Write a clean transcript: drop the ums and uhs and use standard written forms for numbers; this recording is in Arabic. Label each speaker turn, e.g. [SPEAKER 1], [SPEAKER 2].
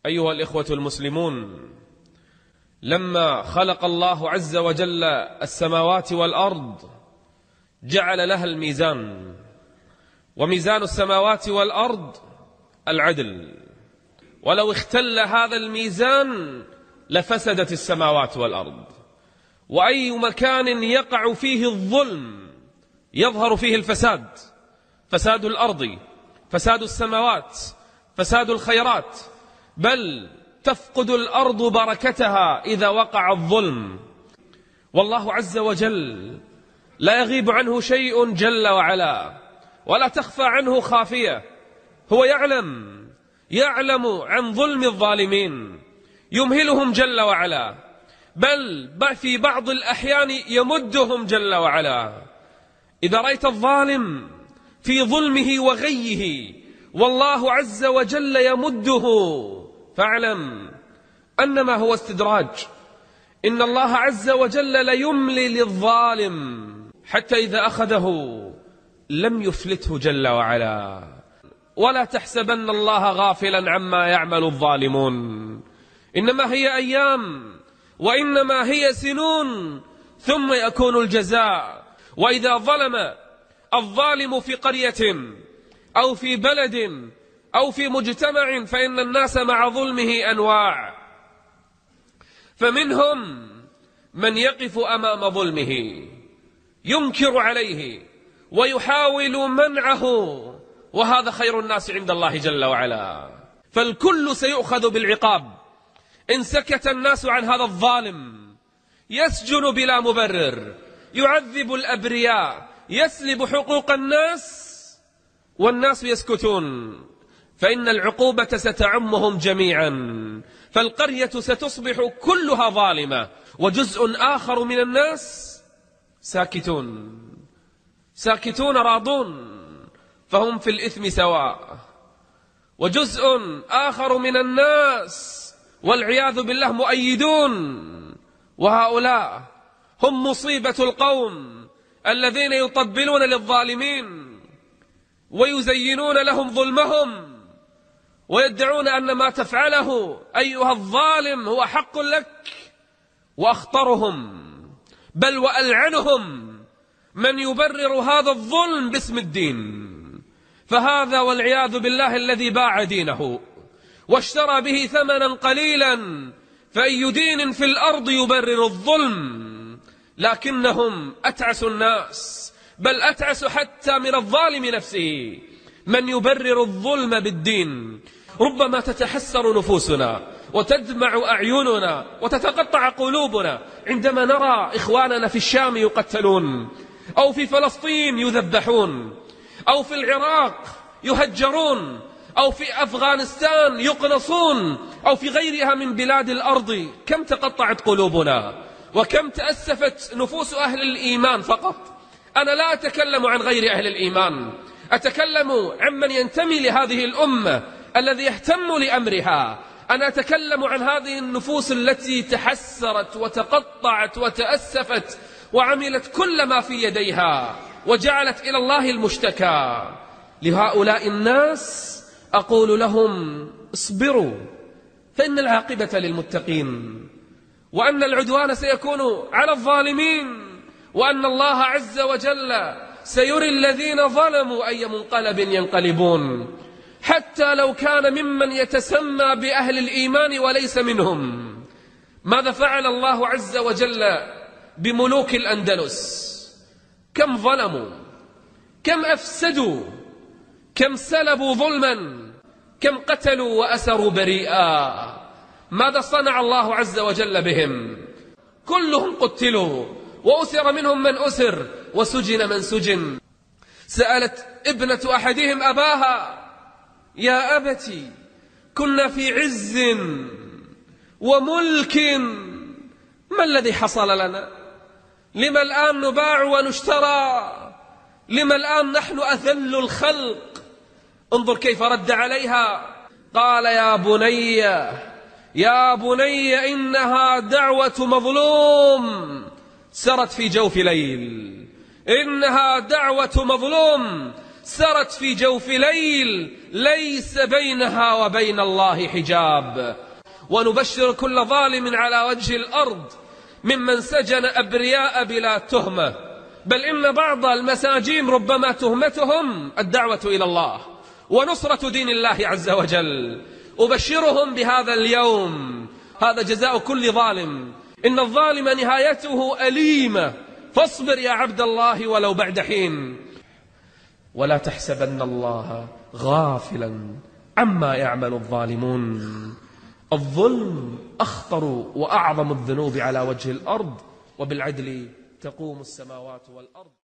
[SPEAKER 1] أيها الإخوة المسلمون، لما خلق الله عز وجل السماوات والأرض جعل لها الميزان، وميزان السماوات والأرض العدل، ولو اختل هذا الميزان لفسدت السماوات والأرض. وأي مكان يقع فيه الظلم يظهر فيه الفساد، فساد الأرض، فساد السماوات، فساد الخيرات، بل تفقد الأرض بركتها إذا وقع الظلم. والله عز وجل لا يغيب عنه شيء جل وعلا، ولا تخفى عنه خافية. هو يعلم عن ظلم الظالمين، يمهلهم جل وعلا، بل في بعض الأحيان يمدهم جل وعلا. إذا رأيت الظالم في ظلمه وغيه والله عز وجل يمده، فاعلم أنما هو استدراج. إن الله عز وجل ليملي للظالم حتى إذا أخذه لم يفلته جل وعلا. ولا تحسبن الله غافلا عما يعمل الظالمون، إنما هي أيام وإنما هي سنون ثم يكون الجزاء. وإذا ظلم الظالم في قرية أو في بلد أو في مجتمع فإن الناس مع ظلمه أنواع، فمنهم من يقف أمام ظلمه ينكر عليه ويحاول منعه، وهذا خير الناس عند الله جل وعلا. فالكل سيؤخذ بالعقاب إن سكت الناس عن هذا الظالم. يسجن بلا مبرر، يعذب الأبرياء، يسلب حقوق الناس والناس يسكتون، فإن العقوبة ستعمهم جميعا. فالقرية ستصبح كلها ظالمة، وجزء آخر من الناس ساكتون راضون، فهم في الإثم سواء. وجزء آخر من الناس والعياذ بالله مؤيدون، وهؤلاء هم مصيبة القوم الذين يطبلون للظالمين ويزينون لهم ظلمهم، ويدعون أن ما تفعله أيها الظالم هو حق لك. وأخطرهم بل وألعنهم من يبرر هذا الظلم باسم الدين، فهذا والعياذ بالله الذي باع دينه واشترى به ثمنا قليلا، فأي دين في الأرض يبرر الظلم؟ لكنهم أتعس الناس، بل أتعس حتى من الظالم نفسه من يبرر الظلم بالدين. ربما تتحسر نفوسنا وتدمع أعيننا وتتقطع قلوبنا عندما نرى إخواننا في الشام يقتلون، أو في فلسطين يذبحون، أو في العراق يهجرون، أو في أفغانستان يقنصون، أو في غيرها من بلاد الأرض. كم تقطعت قلوبنا وكم تأسفت نفوس أهل الإيمان فقط. أنا لا أتكلم عن غير أهل الإيمان، أتكلم عمن ينتمي لهذه الأمة الذي يهتم لأمرها. أنا أتكلم عن هذه النفوس التي تحسرت وتقطعت وتأسفت وعملت كل ما في يديها وجعلت إلى الله المشتكى. لهؤلاء الناس أقول لهم اصبروا، فإن العاقبة للمتقين، وأن العدوان سيكون على الظالمين، وأن الله عز وجل سيري الذين ظلموا أي منقلب ينقلبون، حتى لو كان ممن يتسمى بأهل الإيمان وليس منهم. ماذا فعل الله عز وجل بملوك الأندلس؟ كم ظلموا، كم أفسدوا، كم سلبوا ظلما، كم قتلوا وأسروا بريئا. ماذا صنع الله عز وجل بهم؟ كلهم قتلوا، وأسر منهم من أسر، وسجن من سجن. سألت ابنة أحدهم أباها: يا أبتي كنا في عز وملك، ما الذي حصل لنا؟ لما الآن نباع ونشترى؟ لما الآن نحن أذل الخلق؟ انظر كيف رد عليها. قال: يا بني إنها دعوة مظلوم سرت في جوف ليل، إنها دعوة مظلوم سرت في جوف ليل ليس بينها وبين الله حجاب. ونبشر كل ظالم على وجه الأرض ممن سجن أبرياء بلا تهمة، بل إن بعض المساجين ربما تهمتهم الدعوة إلى الله ونصرة دين الله عز وجل. أبشرهم بهذا اليوم، هذا جزاء كل ظالم، إن الظالم نهايته أليمة، فاصبر يا عبد الله ولو بعد حين. ولا تحسبن الله غافلا عما يعمل الظالمون. الظلم أخطر وأعظم الذنوب على وجه الأرض، وبالعدل تقوم السماوات والأرض.